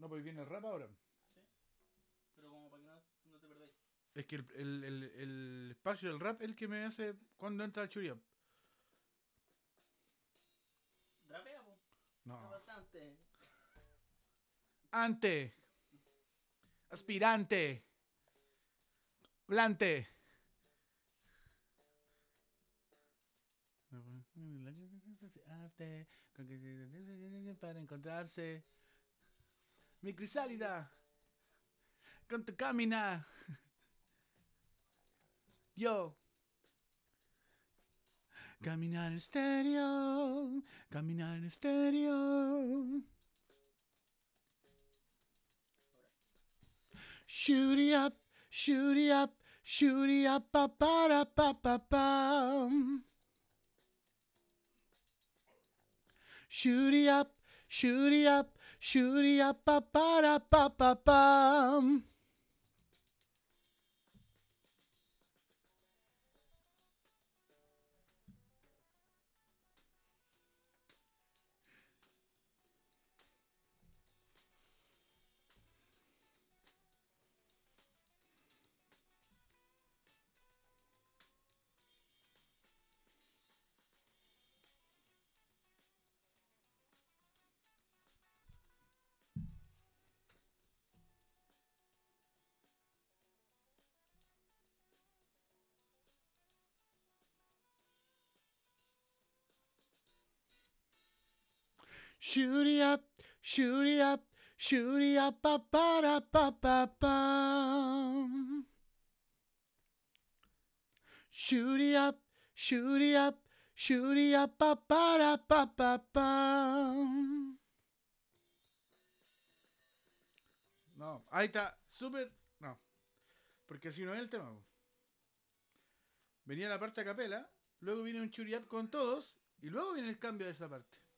No, pues viene el rap ahora. Sí. Pero como para que no te perdáis. Es que el espacio del rap es el que me hace cuando entra el churiap. Rapea, po. Es No. bastante. Ante. Aspirante. Blante. Arte. Para encontrarse. Mi crisálida. Con tu camina. Yo. Caminar en estéreo. Caminar en estéreo. Shoot it up. Shoot it up. Shoot it up. Pa para pa pa pam. Shoot it up. Shoot it up. Shoot it up. Pa para pa pa pam. Shoot it up, shoot it up, shoot it up, pa para pa pa pam. Shoot it up, shoot it up, shoot it up, pa para pa pa pam. No, ahí está, súper. No, porque si no es el tema. Venía la parte a capela, luego viene un churi up con todos y luego viene el cambio de esa parte.